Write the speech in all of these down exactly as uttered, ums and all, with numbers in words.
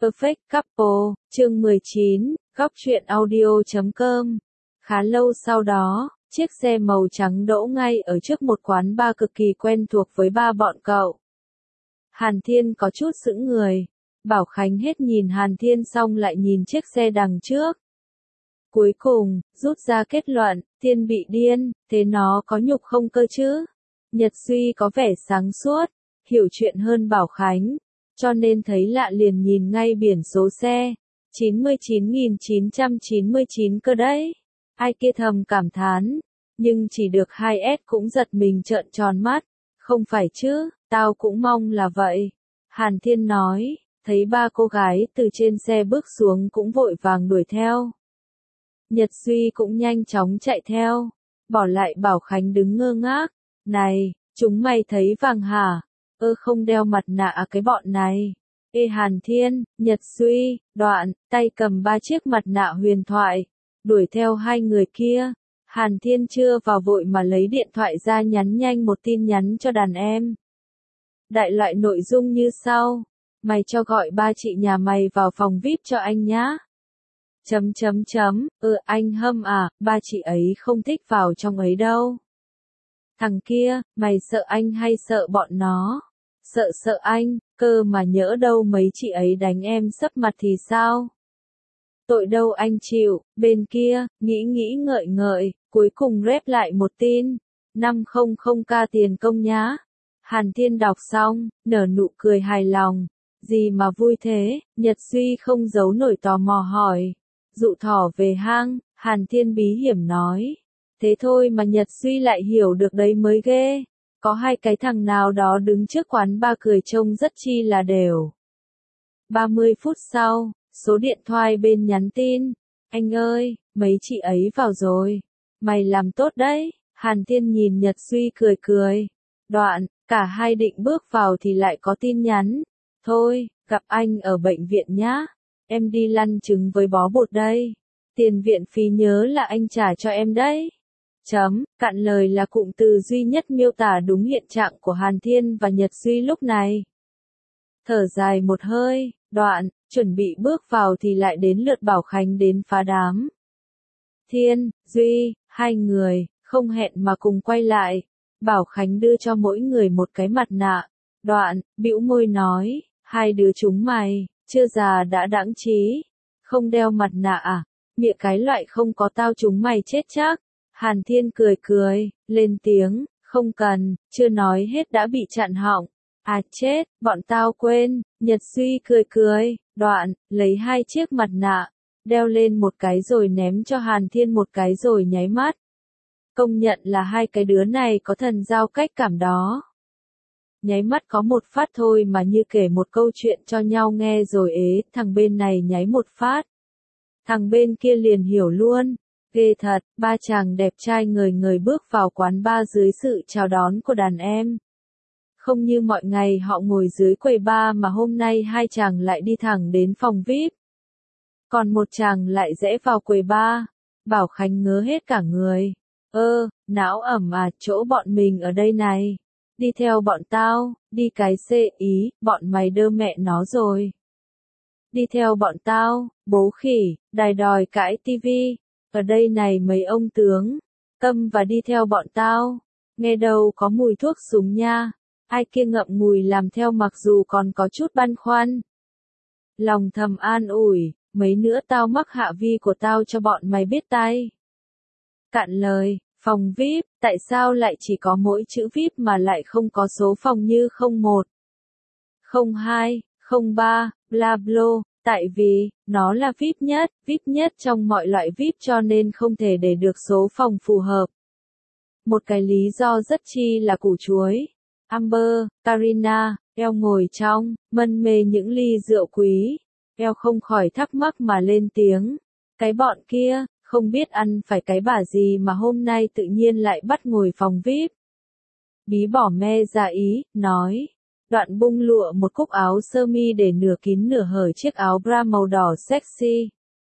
Perfect Couple, chương mười chín, góc truyện audio chấm com. Khá lâu sau đó, chiếc xe màu trắng đỗ ngay ở trước một quán bar cực kỳ quen thuộc với ba bọn cậu. Hàn Thiên có chút sững người. Bảo Khánh hết nhìn Hàn Thiên xong lại nhìn chiếc xe đằng trước. Cuối cùng, rút ra kết luận, Thiên bị điên, thế nó có nhục không cơ chứ? Nhật Duy có vẻ sáng suốt, hiểu chuyện hơn Bảo Khánh, cho nên thấy lạ liền nhìn ngay biển số xe. chín mươi chín nghìn chín trăm chín mươi chín cơ đấy. Ai kia thầm cảm thán, nhưng chỉ được hai S cũng giật mình trợn tròn mắt. Không phải chứ, tao cũng mong là vậy. Hàn Thiên nói, thấy ba cô gái từ trên xe bước xuống cũng vội vàng đuổi theo. Nhật Duy cũng nhanh chóng chạy theo, bỏ lại Bảo Khánh đứng ngơ ngác. Này, chúng mày thấy vàng hả? Ơ không đeo mặt nạ à cái bọn này. Ê Hàn Thiên, Nhật Duy, Đoạn, tay cầm ba chiếc mặt nạ huyền thoại, đuổi theo hai người kia. Hàn Thiên chưa vào vội mà lấy điện thoại ra nhắn nhanh một tin nhắn cho đàn em. Đại loại nội dung như sau. Mày cho gọi ba chị nhà mày vào phòng vi ai pi cho anh nhá. Chấm chấm chấm, ừ anh Hâm à, ba chị ấy không thích vào trong ấy đâu. Thằng kia, mày sợ anh hay sợ bọn nó? Sợ sợ anh, cơ mà nhỡ đâu mấy chị ấy đánh em sấp mặt thì sao? Tội đâu anh chịu, bên kia, nghĩ nghĩ ngợi ngợi, cuối cùng rep lại một tin. năm trăm k tiền công nhá. Hàn Thiên đọc xong, nở nụ cười hài lòng. Gì mà vui thế? Nhật Duy không giấu nổi tò mò hỏi. Dụ thỏ về hang, Hàn Thiên bí hiểm nói. Thế thôi mà Nhật Duy lại hiểu được đấy mới ghê. Có hai cái thằng nào đó đứng trước quán ba cười trông rất chi là đều. ba mươi phút sau, số điện thoại bên nhắn tin. Anh ơi, mấy chị ấy vào rồi. Mày làm tốt đấy. Hàn Thiên nhìn Nhật Duy cười cười. Đoạn, cả hai định bước vào thì lại có tin nhắn. Thôi, gặp anh ở bệnh viện nhá. Em đi lăn trứng với bó bột đây. Tiền viện phí nhớ là anh trả cho em đấy. Chấm, cạn lời là cụm từ duy nhất miêu tả đúng hiện trạng của Hàn Thiên và Nhật Duy lúc này. Thở dài một hơi, Đoạn, chuẩn bị bước vào thì lại đến lượt Bảo Khánh đến phá đám. Thiên, Duy, hai người, không hẹn mà cùng quay lại. Bảo Khánh đưa cho mỗi người một cái mặt nạ. Đoạn, bĩu môi nói, hai đứa chúng mày, chưa già đã đãng trí. Không đeo mặt nạ à? Mịa cái loại không có tao chúng mày chết chắc. Hàn Thiên cười cười, lên tiếng, không cần, chưa nói hết đã bị chặn họng. À chết, bọn tao quên. Nhật Duy cười cười, Đoạn, lấy hai chiếc mặt nạ, đeo lên một cái rồi ném cho Hàn Thiên một cái rồi nháy mắt. Công nhận là hai cái đứa này có thần giao cách cảm đó. Nháy mắt có một phát thôi mà như kể một câu chuyện cho nhau nghe rồi ế, thằng bên này nháy một phát. Thằng bên kia liền hiểu luôn. Ghê thật, ba chàng đẹp trai ngời ngời bước vào quán bar dưới sự chào đón của đàn em. Không như mọi ngày họ ngồi dưới quầy bar mà hôm nay hai chàng lại đi thẳng đến phòng vi ai pi. Còn một chàng lại rẽ vào quầy bar. Bảo Khánh ngớ hết cả người. Ơ, não ẩm à, chỗ bọn mình ở đây này. Đi theo bọn tao, đi cái xê ý, bọn mày đơ mẹ nó rồi. Đi theo bọn tao, bố khỉ, đài đòi cãi tivi. Ở đây này mấy ông tướng, câm và đi theo bọn tao. Nghe đâu có mùi thuốc súng nha. Ai kia ngậm ngùi làm theo mặc dù còn có chút băn khoăn. Lòng thầm an ủi, mấy nữa tao mắc hạ vi của tao cho bọn mày biết tay. Cạn lời, phòng vi ai pi, tại sao lại chỉ có mỗi chữ vi ai pi mà lại không có số phòng như không một, không hai, không ba, bla bla, tại vì, nó là vi ai pi nhất, vi ai pi nhất trong mọi loại vi ai pi cho nên không thể để được số phòng phù hợp. Một cái lý do rất chi là củ chuối. Amber, Karina, eo ngồi trong, mân mê những ly rượu quý. Eo không khỏi thắc mắc mà lên tiếng. Cái bọn kia, không biết ăn phải cái bả gì mà hôm nay tự nhiên lại bắt ngồi phòng vi ai pi. Bí bỏ me ra ý, nói. Đoạn bung lụa một cúc áo sơ mi để nửa kín nửa hở chiếc áo bra màu đỏ sexy.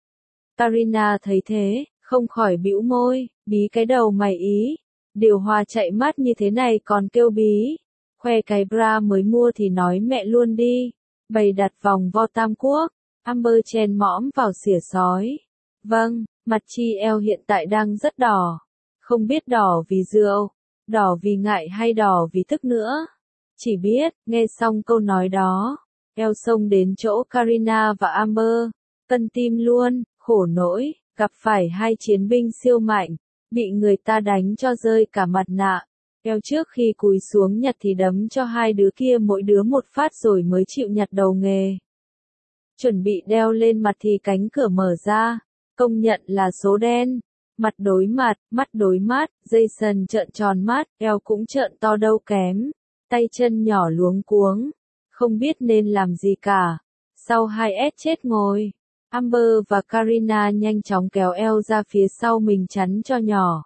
Karina thấy thế, không khỏi bĩu môi, bí cái đầu mày ý. Điều hòa chạy mát như thế này còn kêu bí. Khoe cái bra mới mua thì nói mẹ luôn đi. Bày đặt vòng vo Tam Quốc. Amber chen mõm vào xỉa sói. Vâng, mặt chị eo hiện tại đang rất đỏ. Không biết đỏ vì rượu, đỏ vì ngại hay đỏ vì tức nữa. Chỉ biết, nghe xong câu nói đó, eo xông đến chỗ Karina và Amber. Cân tim luôn, khổ nỗi, gặp phải hai chiến binh siêu mạnh, bị người ta đánh cho rơi cả mặt nạ. Eo trước khi cúi xuống nhặt thì đấm cho hai đứa kia mỗi đứa một phát rồi mới chịu nhặt đầu nghề. Chuẩn bị đeo lên mặt thì cánh cửa mở ra, công nhận là số đen. Mặt đối mặt, mắt đối mắt, Jason trợn tròn mắt, eo cũng trợn to đâu kém. Tay chân nhỏ luống cuống, không biết nên làm gì cả. Sau hai S chết ngồi, Amber và Karina nhanh chóng kéo eo ra phía sau mình chắn cho nhỏ.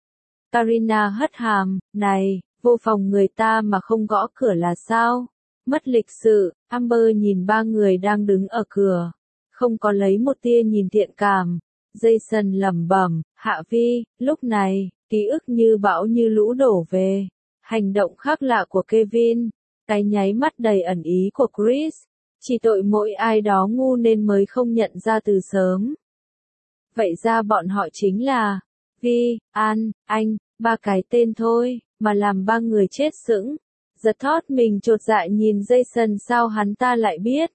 Karina hất hàm, này, vô phòng người ta mà không gõ cửa là sao? Mất lịch sự, Amber nhìn ba người đang đứng ở cửa, không có lấy một tia nhìn thiện cảm. Jason lẩm bẩm, Hạ Vi, lúc này, ký ức như bão như lũ đổ về. Hành động khác lạ của Kevin, cái nháy mắt đầy ẩn ý của Chris, chỉ tội mỗi ai đó ngu nên mới không nhận ra từ sớm. Vậy ra bọn họ chính là Vi, An, Anh, ba cái tên thôi, mà làm ba người chết sững. Giật thót mình chột dạ nhìn Jason, sao hắn ta lại biết?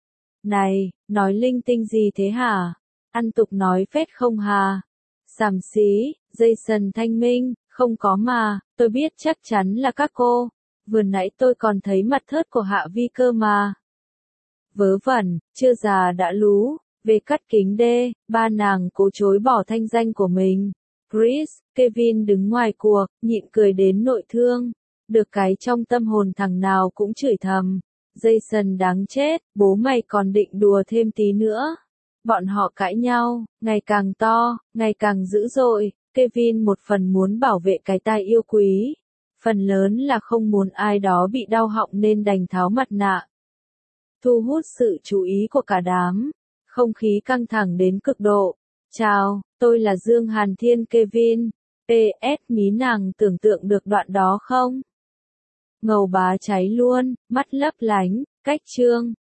Này, nói linh tinh gì thế hả? Ăn tục nói phết không hà? Xàm xí, Jason thanh minh, không có mà, tôi biết chắc chắn là các cô. Vừa nãy tôi còn thấy mặt thớt của Hạ Vi cơ mà. Vớ vẩn, chưa già đã lú, về cắt kính đê, ba nàng cố chối bỏ thanh danh của mình. Chris, Kevin đứng ngoài cuộc, nhịn cười đến nội thương. Được cái trong tâm hồn thằng nào cũng chửi thầm. Jason đáng chết, bố mày còn định đùa thêm tí nữa. Bọn họ cãi nhau, ngày càng to, ngày càng dữ dội. Kevin một phần muốn bảo vệ cái tai yêu quý, phần lớn là không muốn ai đó bị đau họng nên đành tháo mặt nạ. Thu hút sự chú ý của cả đám, không khí căng thẳng đến cực độ. Chào, tôi là Dương Hàn Thiên Kevin. pê ét mí nàng tưởng tượng được đoạn đó không? Ngầu bá cháy luôn, mắt lấp lánh, cách trương,